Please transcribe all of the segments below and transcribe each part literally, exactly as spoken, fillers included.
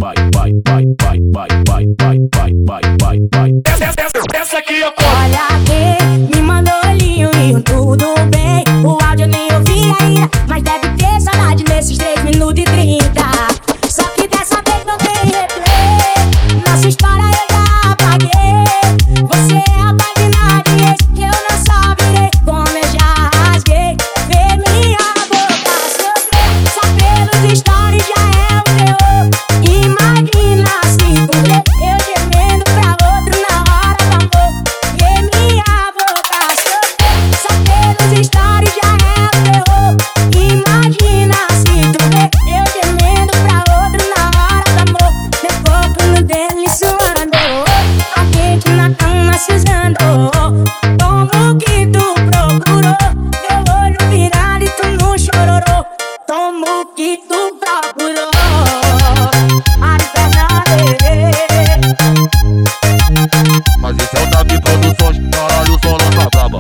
vai, vai, vai, vai, vai, vai, vai, vai, vai, vai, vai. Essa aqui eu corto. Olha quem me mandou olhinho e tudo bem. O áudio eu nem ouvi ainda, mas deve ter saudade nesses três minutos e trinta. Só que dessa vez não tem replay. Nossa história eu já apaguei. Você é a verdade, esse que eu não só virei. Como eu já rasguei, ver minha boca sofrer. Só pelos stories já é um terror. Imagina se tu vê eu gemendo pra outro na hora do amor. Ver minha boca sofrer. Só pelos stories já é um terror. Imagina se tu vê eu gemendo pra outro na hora do amor. Meu corpo no dele suando, a gente na cama se usando. Como o que tu procurou, teu olho virado e tu não chororou. Toma o que tu procurou, Ari Fernandes. Mas esse é o Davi Produções, caralho, o som lança braba.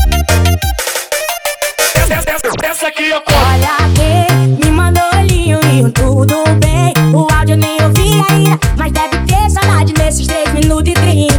Essa aqui eu corto. Olha quem me mandou olhinho e tudo bem. O áudio eu nem ouvi ainda, mas deve ter saudade nesses três minutos e trinta.